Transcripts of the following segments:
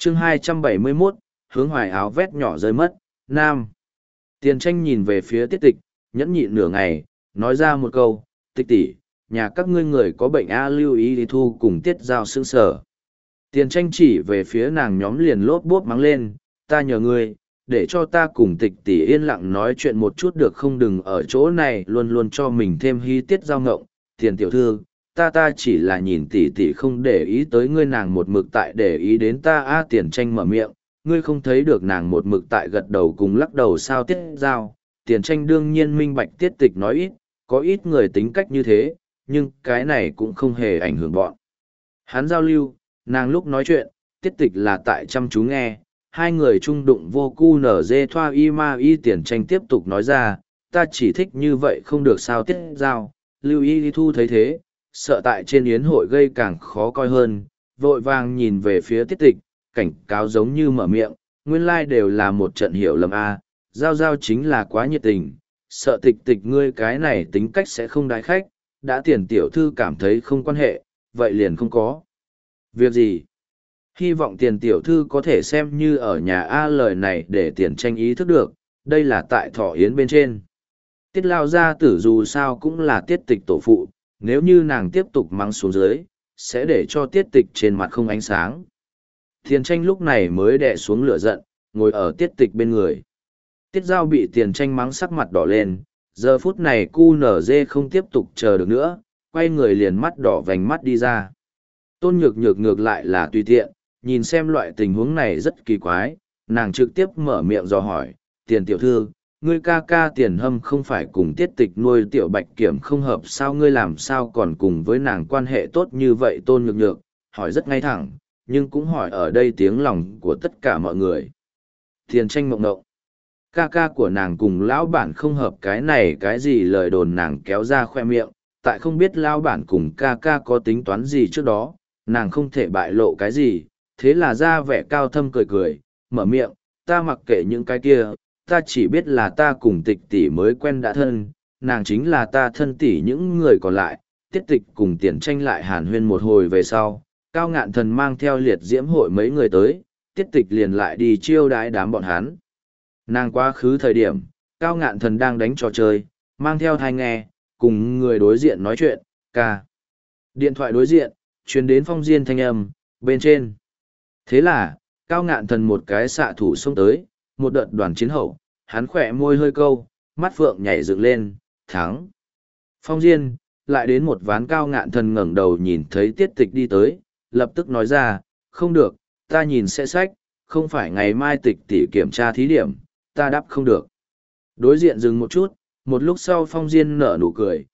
chương 271, hướng hoài áo vét nhỏ rơi mất, nam. Tiền tranh nhìn về phía tiết tịch, nhẫn nhịn nửa ngày, nói ra một câu, tịch tỷ, nhà các ngươi người có bệnh A lưu ý đi thu cùng tiết giao sương sở. Tiền tranh chỉ về phía nàng nhóm liền lốp bốp mắng lên, ta nhờ ngươi, để cho ta cùng tịch tỷ yên lặng nói chuyện một chút được không, đừng ở chỗ này luôn luôn cho mình thêm hí tiết giao ngộng. Tiền tiểu thư, ta chỉ là nhìn tỷ tỷ không để ý tới ngươi, nàng một mực tại để ý đến ta. A tiền tranh mở miệng, ngươi không thấy được nàng một mực tại gật đầu cùng lắc đầu sao tiết giao. Tiền tranh đương nhiên minh bạch tiết tịch nói ít, có ít người tính cách như thế, nhưng cái này cũng không hề ảnh hưởng bọn hắn giao lưu. Nàng lúc nói chuyện, tiết tịch là tại chăm chú nghe, hai người trung đụng vô cu nở dê thoa y ma y. Tiền tranh tiếp tục nói ra, ta chỉ thích như vậy không được sao tiết giao. Lưu y thu thấy thế, sợ tại trên yến hội gây càng khó coi hơn, vội vàng nhìn về phía tiết tịch, cảnh cáo giống như mở miệng, nguyên lai đều là một trận hiểu lầm a. Giao giao chính là quá nhiệt tình, sợ tịch tịch ngươi cái này tính cách sẽ không đái khách, đã tiền tiểu thư cảm thấy không quan hệ, vậy liền không có việc gì. Hy vọng tiền tiểu thư có thể xem như ở nhà A. Lời này để tiền tranh ý thức được, đây là tại thọ yến bên trên. Tiết lao gia tử dù sao cũng là tiết tịch tổ phụ, nếu như nàng tiếp tục mắng xuống dưới, sẽ để cho tiết tịch trên mặt không ánh sáng. Tiền tranh lúc này mới đè xuống lửa giận, ngồi ở tiết tịch bên người. Tiết giao bị tiền tranh mắng sắc mặt đỏ lên, giờ phút này cu nở dê không tiếp tục chờ được nữa, quay người liền mắt đỏ vành mắt đi ra. Tôn nhược nhược ngược lại là tùy tiện, nhìn xem loại tình huống này rất kỳ quái, nàng trực tiếp mở miệng dò hỏi, tiền tiểu thư, ngươi ca ca tiền hâm không phải cùng tiết tịch nuôi tiểu bạch kiểm không hợp sao, ngươi làm sao còn cùng với nàng quan hệ tốt như vậy. Tôn nhược nhược hỏi rất ngay thẳng, nhưng cũng hỏi ở đây tiếng lòng của tất cả mọi người. Tiền tranh mộng ngộng, ca ca của nàng cùng lão bản không hợp, cái này cái gì lời đồn nàng kéo ra khoe miệng, tại không biết lão bản cùng ca ca có tính toán gì trước đó, nàng không thể bại lộ cái gì, thế là ra vẻ cao thâm cười cười, mở miệng, ta mặc kệ những cái kia, ta chỉ biết là ta cùng tịch tỷ mới quen đã thân, nàng chính là ta thân tỷ. Những người còn lại, tiết tịch cùng tiền tranh lại hàn huyên một hồi về sau, Cao Ngạn Thần mang theo liệt diễm hội mấy người tới, tiết tịch liền lại đi chiêu đãi đám bọn hắn. Nàng quá khứ thời điểm, Cao Ngạn Thần đang đánh trò chơi, mang theo thai nghe, cùng người đối diện nói chuyện, ca. Điện thoại đối diện, truyền đến Phong Diên thanh âm, bên trên. Thế là, Cao Ngạn Thần một cái xạ thủ xông tới, một đợt đoàn chiến hậu, hắn khỏe môi hơi câu, mắt phượng nhảy dựng lên, thắng. Phong Diên, lại đến một ván. Cao Ngạn Thần ngẩng đầu nhìn thấy tiết tịch đi tới, lập tức nói ra, không được, ta nhìn sẽ sách, không phải ngày mai tịch tỷ kiểm tra thí điểm, ta đáp không được. Đối diện dừng một chút, một lúc sau Phong Diên nở nụ cười,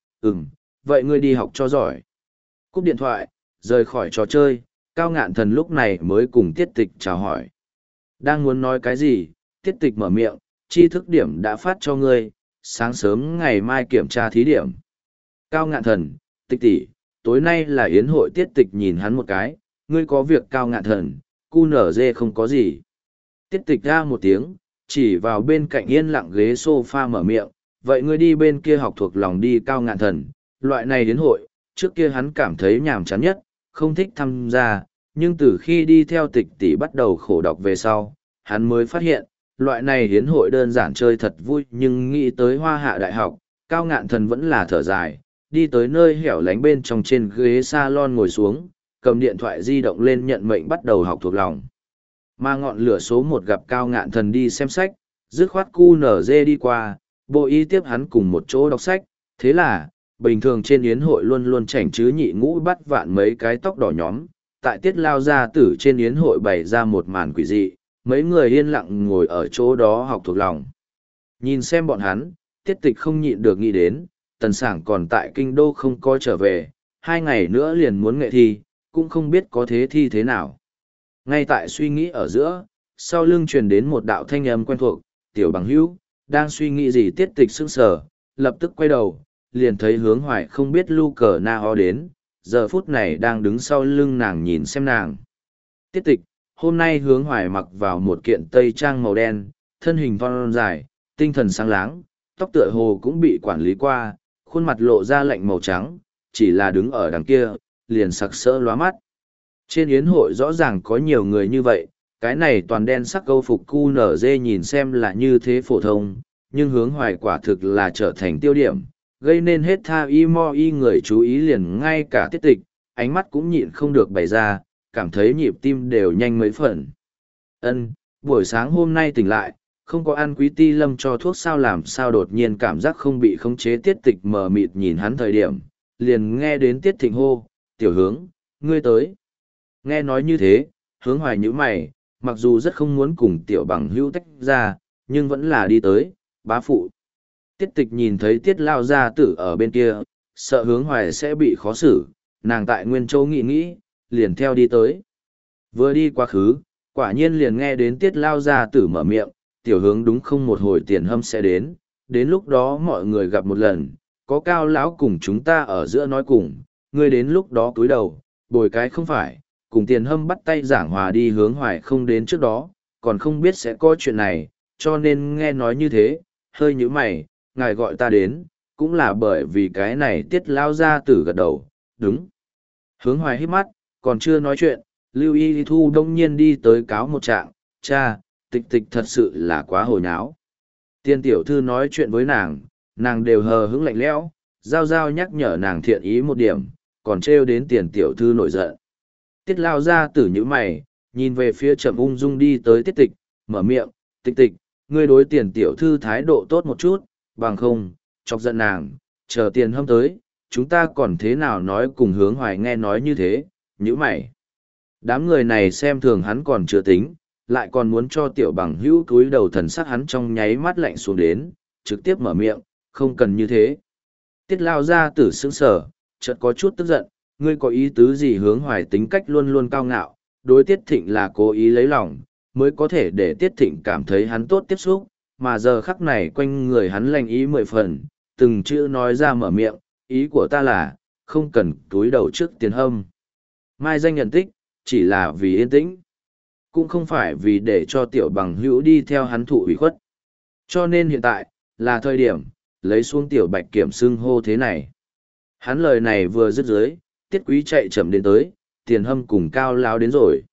vậy ngươi đi học cho giỏi. Cúp điện thoại, rời khỏi trò chơi, Cao Ngạn Thần lúc này mới cùng tiết tịch chào hỏi. Đang muốn nói cái gì, tiết tịch mở miệng, tri thức điểm đã phát cho ngươi, sáng sớm ngày mai kiểm tra thí điểm. Cao Ngạn Thần, tịch tỷ, tối nay là yến hội. Tiết tịch nhìn hắn một cái, ngươi có việc. Cao Ngạn Thần, cu nở dê không có gì. Tiết tịch ra một tiếng, chỉ vào bên cạnh yên lặng ghế sofa mở miệng, vậy ngươi đi bên kia học thuộc lòng đi. Cao Ngạn Thần, loại này yến hội, trước kia hắn cảm thấy nhàm chán nhất, không thích tham gia, nhưng từ khi đi theo tịch tỷ bắt đầu khổ đọc về sau, hắn mới phát hiện, loại này hiến hội đơn giản chơi thật vui. Nhưng nghĩ tới Hoa Hạ Đại học, Cao Ngạn Thần vẫn là thở dài, đi tới nơi hẻo lánh bên trong trên ghế salon ngồi xuống, cầm điện thoại di động lên nhận mệnh bắt đầu học thuộc lòng. Mà ngọn lửa số 1 gặp Cao Ngạn Thần đi xem sách, dứt khoát cu nở dê đi qua, bộ y tiếp hắn cùng một chỗ đọc sách. Thế là, bình thường trên yến hội luôn luôn chảnh chứ nhị ngũ bắt vạn mấy cái tóc đỏ nhóm, tại tiết lao gia tử trên yến hội bày ra một màn quỷ dị, mấy người yên lặng ngồi ở chỗ đó học thuộc lòng. Nhìn xem bọn hắn, tiết tịch không nhịn được nghĩ đến, Tần Sảng còn tại kinh đô không có trở về, 2 ngày nữa liền muốn nghệ thi, cũng không biết có thế thi thế nào. Ngay tại suy nghĩ ở giữa, sau lưng truyền đến một đạo thanh âm quen thuộc, tiểu bằng hữu, đang suy nghĩ gì. Tiết tịch sững sờ, lập tức quay đầu, liền thấy Hướng Hoài không biết lu cờ na ho đến, giờ phút này đang đứng sau lưng nàng nhìn xem nàng. Tiết tịch, hôm nay Hướng Hoài mặc vào một kiện tây trang màu đen, thân hình thon dài, tinh thần sáng láng, tóc tựa hồ cũng bị quản lý qua, khuôn mặt lộ ra lạnh màu trắng, chỉ là đứng ở đằng kia, liền sặc sỡ lóa mắt. Trên yến hội rõ ràng có nhiều người như vậy, Cái này toàn đen sắc câu phục QNZ nhìn xem là như thế phổ thông, nhưng hướng hoài quả thực là trở thành tiêu điểm, gây nên hết tha y mo y người chú ý liền ngay cả tiết tịch, ánh mắt cũng nhịn không được bày ra, cảm thấy nhịp tim đều nhanh mấy phần. Buổi sáng hôm nay tỉnh lại, không có ăn quý ti lâm cho thuốc sao làm sao đột nhiên cảm giác không bị khống chế tiết tịch mờ mịt nhìn hắn thời điểm, liền nghe đến tiết thịnh hô, tiểu hướng, ngươi tới. Nghe nói như thế, hướng hoài nhíu mày, mặc dù rất không muốn cùng tiểu bằng hữu tách ra, nhưng vẫn là đi tới, bá phụ. Tiết tịch nhìn thấy tiết lao gia tử ở bên kia, sợ hướng hoài sẽ bị khó xử, nàng tại Nguyên Châu nghĩ nghĩ, liền theo đi tới. Vừa đi quá khứ, quả nhiên liền nghe đến tiết lao gia tử mở miệng, tiểu hướng đúng không một hồi tiền hâm sẽ đến lúc đó mọi người gặp một lần, có cao lão cùng chúng ta ở giữa nói cùng, ngươi đến lúc đó cúi đầu, bồi cái không phải, cùng tiền hâm bắt tay giảng hòa đi hướng hoài không đến trước đó, còn không biết sẽ có chuyện này, cho nên nghe nói như thế, hơi nhíu mày, ngài gọi ta đến, cũng là bởi vì cái này tiết lao gia tử gật đầu, đúng. Hướng hoài hít mắt, còn chưa nói chuyện, Lưu Y Thu đông nhiên đi tới cáo một trạng, cha, tịch tịch thật sự là quá hồi nháo. Tiên tiểu thư nói chuyện với nàng đều hờ hững lạnh lẽo, giao giao nhắc nhở nàng thiện ý một điểm, còn trêu đến tiền tiểu thư nổi giận. Tiết lao ra tử như mày, nhìn về phía chậm ung dung đi tới tiết tịch, mở miệng, tịch tịch, ngươi đối tiền tiểu thư thái độ tốt một chút, bằng không, chọc giận nàng, chờ tiền hâm tới, chúng ta còn thế nào nói cùng hướng hoài nghe nói như thế, như mày. Đám người này xem thường hắn còn chưa tính, lại còn muốn cho tiểu bằng hữu cúi đầu thần sắc hắn trong nháy mắt lạnh xuống đến, trực tiếp mở miệng, không cần như thế. Tiết lao ra tử sững sở, chợt có chút tức giận, ngươi có ý tứ gì hướng hoài tính cách luôn luôn cao ngạo, đối tiết thịnh là cố ý lấy lòng, mới có thể để tiết thịnh cảm thấy hắn tốt tiếp xúc, mà giờ khắc này quanh người hắn lành ý 10 phần, từng chữ nói ra mở miệng, ý của ta là, không cần cúi đầu trước tiền hâm. Mai danh nhận tích, chỉ là vì yên tĩnh, cũng không phải vì để cho tiểu bằng hữu đi theo hắn thụ ủy khuất. Cho nên hiện tại, là thời điểm, lấy xuống tiểu bạch kiểm xưng hô thế này. Hắn lời này vừa dứt dưới, tiết quý chạy chậm đến tới, tiền hâm cùng cao lao đến rồi.